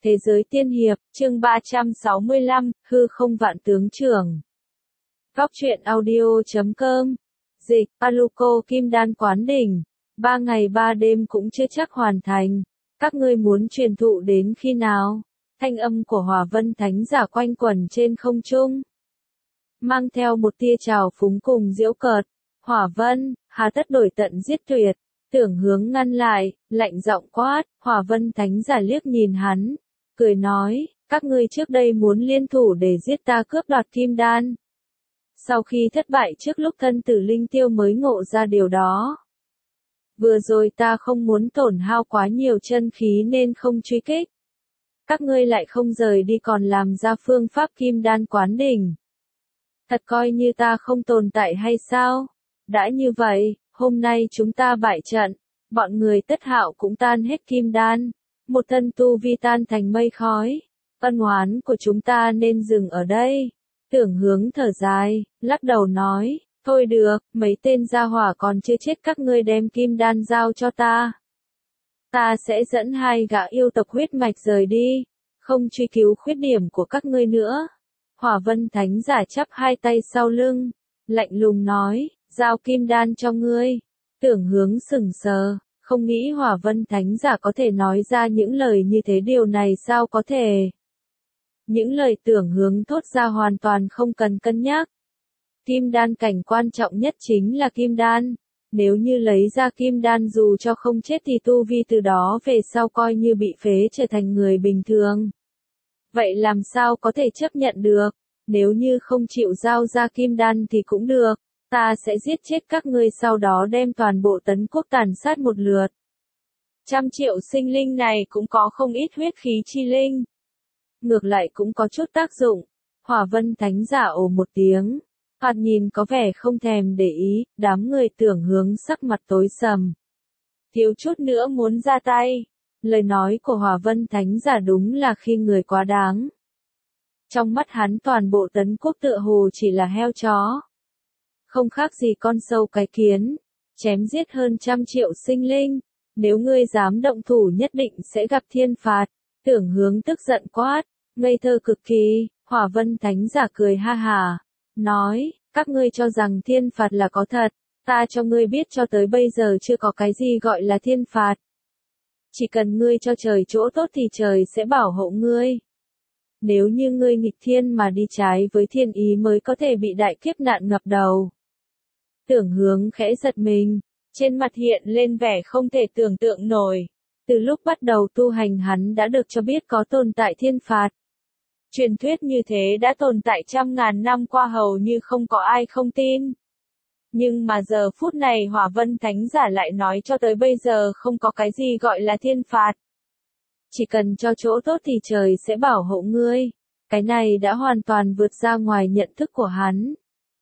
Thế giới tiên hiệp, chương 365, hư không vạn tướng trưởng. Góc truyện audio.com. Dịch, Paluco Kim Đan Quán Đỉnh. 3 ngày 3 đêm cũng chưa chắc hoàn thành. Các ngươi muốn truyền thụ đến khi nào? Thanh âm của Hỏa Vân Thánh Giả quanh quẩn trên không trung, mang theo một tia trào phúng cùng giễu cợt. Hỏa Vân, hà tất đổi tận giết tuyệt. Tưởng Hướng ngăn lại, lạnh giọng quát. Hỏa Vân Thánh Giả liếc nhìn hắn, cười nói, các ngươi trước đây muốn liên thủ để giết ta cướp đoạt kim đan. Sau khi thất bại trước lúc thân tử linh tiêu mới ngộ ra điều đó. Vừa rồi ta không muốn tổn hao quá nhiều chân khí nên không truy kích. Các ngươi lại không rời đi còn làm ra phương pháp Kim Đan Quán Đỉnh. Thật coi như ta không tồn tại hay sao? Đã như vậy, hôm nay chúng ta bại trận, bọn người Tất Hạo cũng tan hết kim đan, một thân tu vi tan thành mây khói. Ân oán của chúng ta nên dừng ở đây. Tưởng Hướng thở dài, lắc đầu nói, thôi được, mấy tên gia hỏa còn chưa chết các ngươi đem kim đan giao cho ta. Ta sẽ dẫn 2 gã yêu tộc huyết mạch rời đi, không truy cứu khuyết điểm của các ngươi nữa. Hỏa Vân Thánh Giả chắp 2 tay sau lưng, lạnh lùng nói, giao kim đan cho ngươi. Tưởng Hướng sững sờ, không nghĩ Hỏa Vân Thánh Giả có thể nói ra những lời như thế, điều này sao có thể. Những lời Tưởng Hướng thốt ra hoàn toàn không cần cân nhắc. Kim đan cảnh quan trọng nhất chính là kim đan. Nếu như lấy ra kim đan dù cho không chết thì tu vi từ đó về sau coi như bị phế trở thành người bình thường. Vậy làm sao có thể chấp nhận được? Nếu như không chịu giao ra kim đan thì cũng được. Ta sẽ giết chết các ngươi sau đó đem toàn bộ Tấn Quốc tàn sát một lượt. 100 triệu sinh linh này cũng có không ít huyết khí chi linh. Ngược lại cũng có chút tác dụng. Hỏa Vân Thánh Giả ồ một tiếng. Thoạt nhìn có vẻ không thèm để ý, đám người Tưởng Hướng sắc mặt tối sầm. Thiếu chút nữa muốn ra tay. Lời nói của Hỏa Vân Thánh Giả đúng là khi người quá đáng. Trong mắt hắn toàn bộ Tấn Quốc tựa hồ chỉ là heo chó. Không khác gì con sâu cái kiến. Chém giết hơn 100 triệu sinh linh. Nếu ngươi dám động thủ nhất định sẽ gặp thiên phạt. Tưởng Hướng tức giận quát. Ngây thơ cực kỳ. Hỏa Vân Thánh Giả cười ha hà. Nói, các ngươi cho rằng thiên phạt là có thật. Ta cho ngươi biết cho tới bây giờ chưa có cái gì gọi là thiên phạt. Chỉ cần ngươi cho trời chỗ tốt thì trời sẽ bảo hộ ngươi. Nếu như ngươi nghịch thiên mà đi trái với thiên ý mới có thể bị đại kiếp nạn ngập đầu. Tưởng Hướng khẽ giật mình, trên mặt hiện lên vẻ không thể tưởng tượng nổi. Từ lúc bắt đầu tu hành hắn đã được cho biết có tồn tại thiên phạt. Truyền thuyết như thế đã tồn tại 100.000 năm qua hầu như không có ai không tin. Nhưng mà giờ phút này Hỏa Vân Thánh Giả lại nói cho tới bây giờ không có cái gì gọi là thiên phạt. Chỉ cần cho chỗ tốt thì trời sẽ bảo hộ ngươi. Cái này đã hoàn toàn vượt ra ngoài nhận thức của hắn.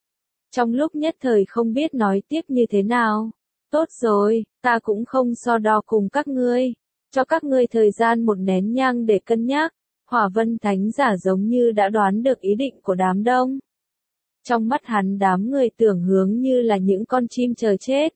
Trong lúc nhất thời không biết nói tiếp như thế nào. Tốt rồi, ta cũng không so đo cùng các ngươi. Cho các ngươi thời gian 1 nén nhang để cân nhắc. Hỏa Vân Thánh Giả giống như đã đoán được ý định của đám đông. Trong mắt hắn đám người Tưởng Hướng như là những con chim chờ chết.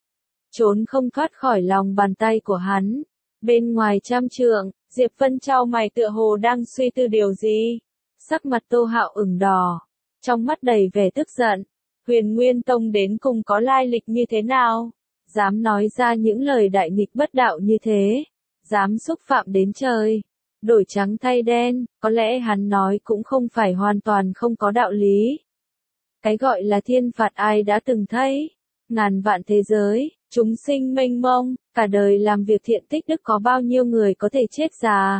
Trốn không thoát khỏi lòng bàn tay của hắn. Bên ngoài 100 trượng, Diệp Vân chau mày tựa hồ đang suy tư điều gì. Sắc mặt Tô Hạo ửng đỏ. Trong mắt đầy vẻ tức giận. Huyền Nguyên Tông đến cùng có lai lịch như thế nào? Dám nói ra những lời đại nghịch bất đạo như thế. Dám xúc phạm đến trời. Đổi trắng thay đen, có lẽ hắn nói cũng không phải hoàn toàn không có đạo lý. Cái gọi là thiên phạt ai đã từng thấy. Ngàn vạn thế giới, chúng sinh mênh mông, cả đời làm việc thiện tích đức có bao nhiêu người có thể chết già.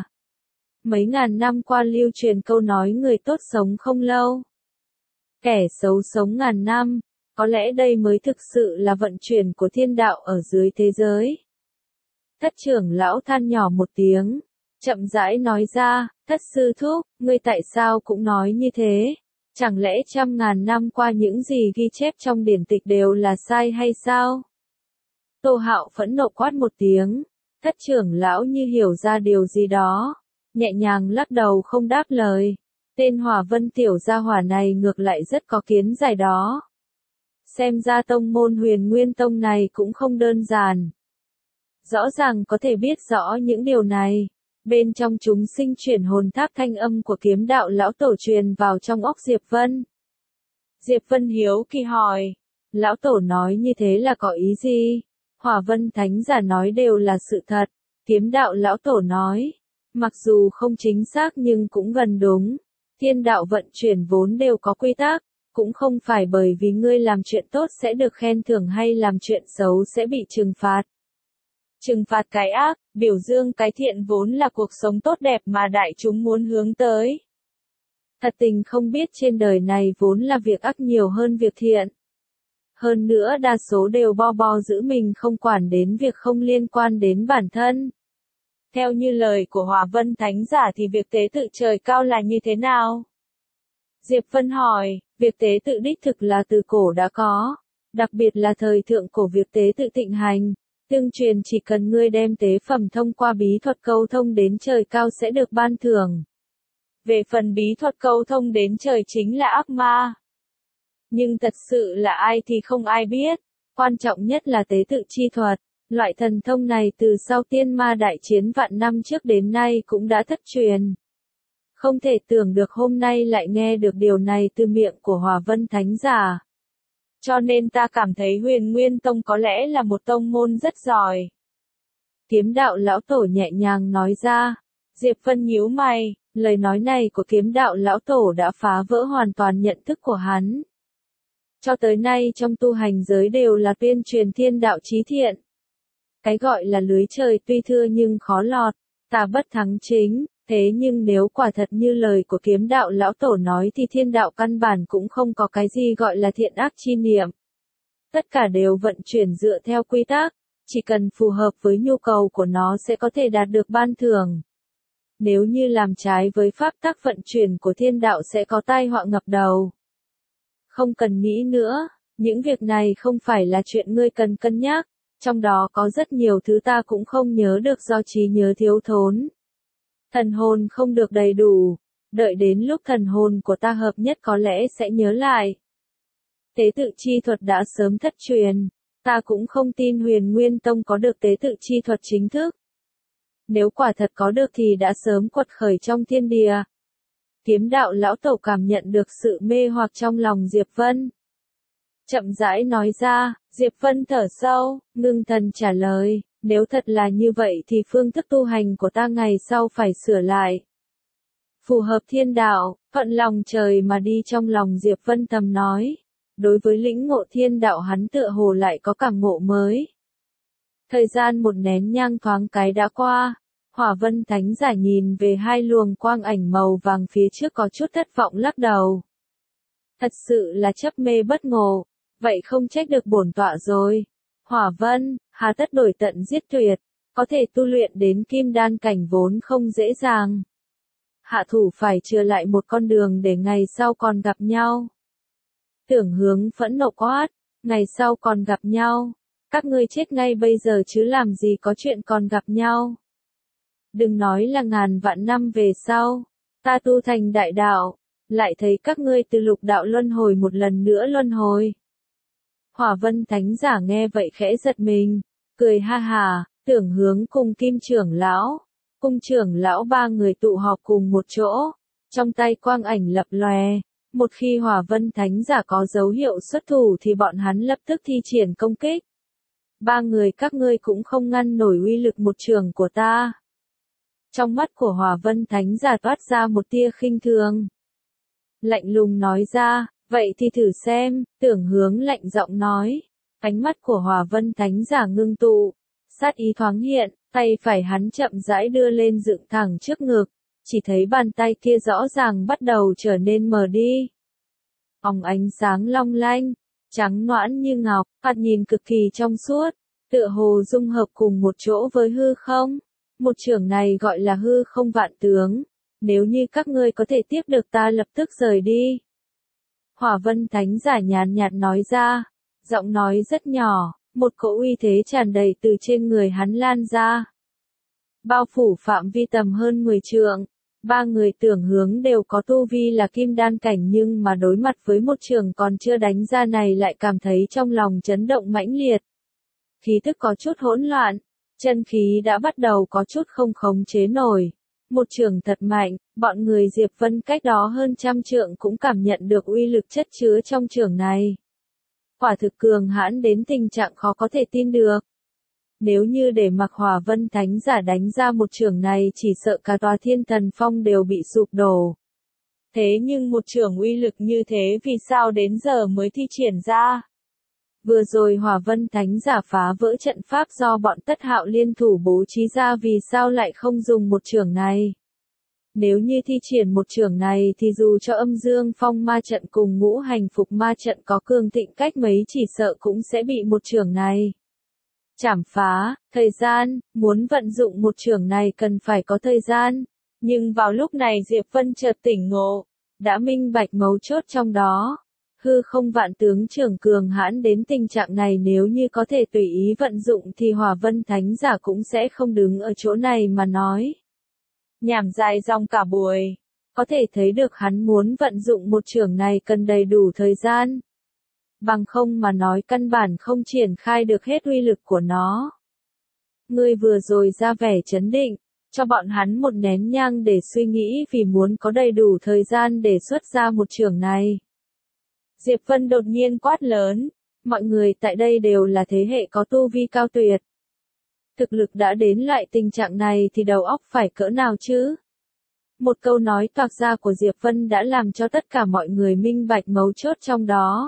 Mấy ngàn năm qua lưu truyền câu nói người tốt sống không lâu. Kẻ xấu sống ngàn năm, có lẽ đây mới thực sự là vận chuyển của thiên đạo ở dưới thế giới. Thất trưởng lão than nhỏ một tiếng. Chậm rãi nói ra, Thất sư thúc, ngươi tại sao cũng nói như thế? Chẳng lẽ 100.000 năm qua những gì ghi chép trong điển tịch đều là sai hay sao? Tô Hạo phẫn nộ quát một tiếng, Thất trưởng lão như hiểu ra điều gì đó, nhẹ nhàng lắc đầu không đáp lời. Tên Hỏa Vân tiểu gia hỏa này ngược lại rất có kiến giải đó. Xem ra tông môn Huyền Nguyên Tông này cũng không đơn giản. Rõ ràng có thể biết rõ những điều này. Bên trong chúng sinh chuyển hồn tháp thanh âm của kiếm đạo lão tổ truyền vào trong óc Diệp Vân. Diệp Vân hiếu kỳ hỏi, lão tổ nói như thế là có ý gì? Hỏa Vân Thánh Giả nói đều là sự thật. Kiếm đạo lão tổ nói, mặc dù không chính xác nhưng cũng gần đúng. Thiên đạo vận chuyển vốn đều có quy tắc, cũng không phải bởi vì ngươi làm chuyện tốt sẽ được khen thưởng hay làm chuyện xấu sẽ bị trừng phạt. Trừng phạt cái ác, biểu dương cái thiện vốn là cuộc sống tốt đẹp mà đại chúng muốn hướng tới. Thật tình không biết trên đời này vốn là việc ác nhiều hơn việc thiện. Hơn nữa đa số đều bo giữ mình không quản đến việc không liên quan đến bản thân. Theo như lời của Hỏa Vân Thánh Giả thì việc tế tự trời cao là như thế nào? Diệp Vân hỏi, việc tế tự đích thực là từ cổ đã có, đặc biệt là thời thượng cổ việc tế tự thịnh hành. Tương truyền chỉ cần ngươi đem tế phẩm thông qua bí thuật câu thông đến trời cao sẽ được ban thưởng. Về phần bí thuật câu thông đến trời chính là ác ma. Nhưng thật sự là ai thì không ai biết, quan trọng nhất là tế tự chi thuật. Loại thần thông này từ sau tiên ma đại chiến vạn năm trước đến nay cũng đã thất truyền. Không thể tưởng được hôm nay lại nghe được điều này từ miệng của Hỏa Vân Thánh Giả. Cho nên ta cảm thấy Huyền Nguyên Tông có lẽ là một tông môn rất giỏi. Kiếm đạo lão tổ nhẹ nhàng nói ra. Diệp Vân nhíu mày, lời nói này của kiếm đạo lão tổ đã phá vỡ hoàn toàn nhận thức của hắn. Cho tới nay trong tu hành giới đều là tuyên truyền thiên đạo chí thiện. Cái gọi là lưới trời tuy thưa nhưng khó lọt, tà bất thắng chính, thế nhưng nếu quả thật như lời của kiếm đạo lão tổ nói thì thiên đạo căn bản cũng không có cái gì gọi là thiện ác chi niệm. Tất cả đều vận chuyển dựa theo quy tắc, chỉ cần phù hợp với nhu cầu của nó sẽ có thể đạt được ban thưởng. Nếu như làm trái với pháp tắc vận chuyển của thiên đạo sẽ có tai họa ngập đầu. Không cần nghĩ nữa, những việc này không phải là chuyện ngươi cần cân nhắc. Trong đó có rất nhiều thứ ta cũng không nhớ được do trí nhớ thiếu thốn. Thần hồn không được đầy đủ, đợi đến lúc thần hồn của ta hợp nhất có lẽ sẽ nhớ lại. Tế tự chi thuật đã sớm thất truyền, ta cũng không tin Huyền Nguyên Tông có được tế tự chi thuật chính thức. Nếu quả thật có được thì đã sớm quật khởi trong thiên địa. Kiếm đạo lão tổ cảm nhận được sự mê hoặc trong lòng Diệp Vân. Chậm rãi nói ra, Diệp Vân thở sâu, ngưng thần trả lời, nếu thật là như vậy thì phương thức tu hành của ta ngày sau phải sửa lại. Phù hợp thiên đạo, thuận lòng trời mà đi trong lòng Diệp Vân thầm nói. Đối với lĩnh ngộ thiên đạo hắn tựa hồ lại có cảm ngộ mới. Thời gian một nén nhang thoáng cái đã qua, Hỏa Vân Thánh Giả nhìn về hai luồng quang ảnh màu vàng phía trước có chút thất vọng lắc đầu. Thật sự là chấp mê bất ngộ. Vậy không trách được bổn tọa rồi. Hỏa Vân, hà tất đổi tận giết tuyệt, có thể tu luyện đến kim đan cảnh vốn không dễ dàng. Hạ thủ phải chừa lại một con đường để ngày sau còn gặp nhau. Tưởng Hướng phẫn nộ quát, ngày sau còn gặp nhau. Các ngươi chết ngay bây giờ chứ làm gì có chuyện còn gặp nhau. Đừng nói là ngàn vạn năm về sau, ta tu thành đại đạo, lại thấy các ngươi từ lục đạo luân hồi một lần nữa luân hồi. Hỏa Vân Thánh Giả nghe vậy khẽ giật mình, cười ha hà, Tưởng Hướng cùng Kim trưởng lão, Cung trưởng lão ba người tụ họp cùng một chỗ, trong tay quang ảnh lập lòe, một khi Hỏa Vân Thánh Giả có dấu hiệu xuất thủ thì bọn hắn lập tức thi triển công kích. Ba người các ngươi cũng không ngăn nổi uy lực một trường của ta. Trong mắt của Hỏa Vân Thánh Giả toát ra một tia khinh thường. Lạnh lùng nói ra, vậy thì thử xem, Tưởng Hướng lạnh giọng nói. Ánh mắt của Hỏa Vân Thánh Giả ngưng tụ, sát ý thoáng hiện, tay phải hắn chậm rãi đưa lên dựng thẳng trước ngực, chỉ thấy bàn tay kia rõ ràng bắt đầu trở nên mờ đi. Óng ánh sáng long lanh, trắng nõn như ngọc, thoạt nhìn cực kỳ trong suốt, tựa hồ dung hợp cùng một chỗ với hư không. Một trường này gọi là hư không vạn tướng, nếu như các ngươi có thể tiếp được ta lập tức rời đi. Hỏa Vân Thánh Giả nhàn nhạt nói ra, giọng nói rất nhỏ, một cỗ uy thế tràn đầy từ trên người hắn lan ra. Bao phủ phạm vi tầm hơn 10 trượng, ba người Tưởng Hướng đều có tu vi là kim đan cảnh nhưng mà đối mặt với một trường còn chưa đánh ra này lại cảm thấy trong lòng chấn động mãnh liệt. Khí tức có chút hỗn loạn, Chân khí đã bắt đầu có chút không khống chế nổi. Một chưởng thật mạnh, bọn người Diệp Vân cách đó hơn trăm trượng cũng cảm nhận được uy lực chất chứa trong chưởng này. Quả thực cường hãn đến tình trạng khó có thể tin được. Nếu như để mặc Hỏa Vân Thánh Giả đánh ra một chưởng này chỉ sợ cả tòa Thiên Thần Phong đều bị sụp đổ. Thế nhưng một chưởng uy lực như thế vì sao đến giờ mới thi triển ra? Vừa rồi Hỏa Vân Thánh Giả phá vỡ trận pháp do bọn Tất Hạo liên thủ bố trí ra vì sao lại không dùng một chưởng này? Nếu như thi triển một chưởng này thì dù cho Âm Dương Phong ma trận cùng Ngũ Hành Phục ma trận có cường thịnh cách mấy chỉ sợ cũng sẽ bị một chưởng này chảm phá. Thời gian, muốn vận dụng một chưởng này cần phải có thời gian. Nhưng vào lúc này Diệp Vân chợt tỉnh ngộ, đã minh bạch mấu chốt trong đó. Hư không vạn tướng trưởng cường hãn đến tình trạng này nếu như có thể tùy ý vận dụng thì Hỏa Vân Thánh Giả cũng sẽ không đứng ở chỗ này mà nói. Nhảm dài dòng cả buổi. Có thể thấy được hắn muốn vận dụng một chưởng này cần đầy đủ thời gian. Bằng không mà nói căn bản không triển khai được hết uy lực của nó. Ngươi vừa rồi ra vẻ chấn định, cho bọn hắn một nén nhang để suy nghĩ vì muốn có đầy đủ thời gian để xuất ra một chưởng này. Diệp Vân đột nhiên quát lớn, mọi người tại đây đều là thế hệ có tu vi cao tuyệt. Thực lực đã đến loại tình trạng này thì đầu óc phải cỡ nào chứ? Một câu nói toạc ra của Diệp Vân đã làm cho tất cả mọi người minh bạch mấu chốt trong đó.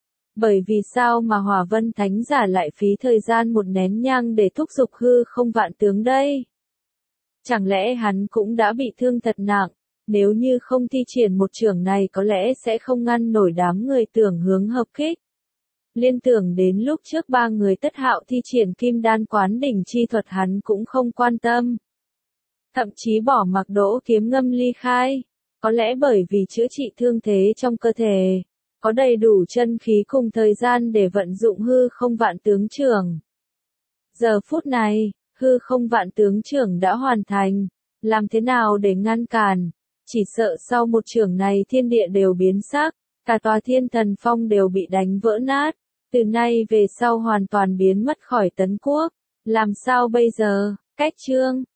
Bởi vì sao mà Hỏa Vân Thánh Giả lại phí thời gian một nén nhang để thúc giục hư không vạn tướng đây? Chẳng lẽ hắn cũng đã bị thương thật nặng? Nếu như không thi triển một chưởng này có lẽ sẽ không ngăn nổi đám người tưởng hướng hợp kích. Liên tưởng đến lúc trước ba người Tất Hạo thi triển Kim Đan Quán Đỉnh chi thuật hắn cũng không quan tâm. Thậm chí bỏ mặc Đỗ Kiếm Ngâm ly khai. Có lẽ bởi vì chữa trị thương thế trong cơ thể. Có đầy đủ chân khí cùng thời gian để vận dụng hư không vạn tướng trưởng. Giờ phút này, hư không vạn tướng trưởng đã hoàn thành. Làm thế nào để ngăn cản? Chỉ sợ sau một chưởng này thiên địa đều biến sắc. Cả tòa Thiên Thần Phong đều bị đánh vỡ nát. Từ nay về sau hoàn toàn biến mất khỏi Tấn Quốc. Làm sao bây giờ? Cách chương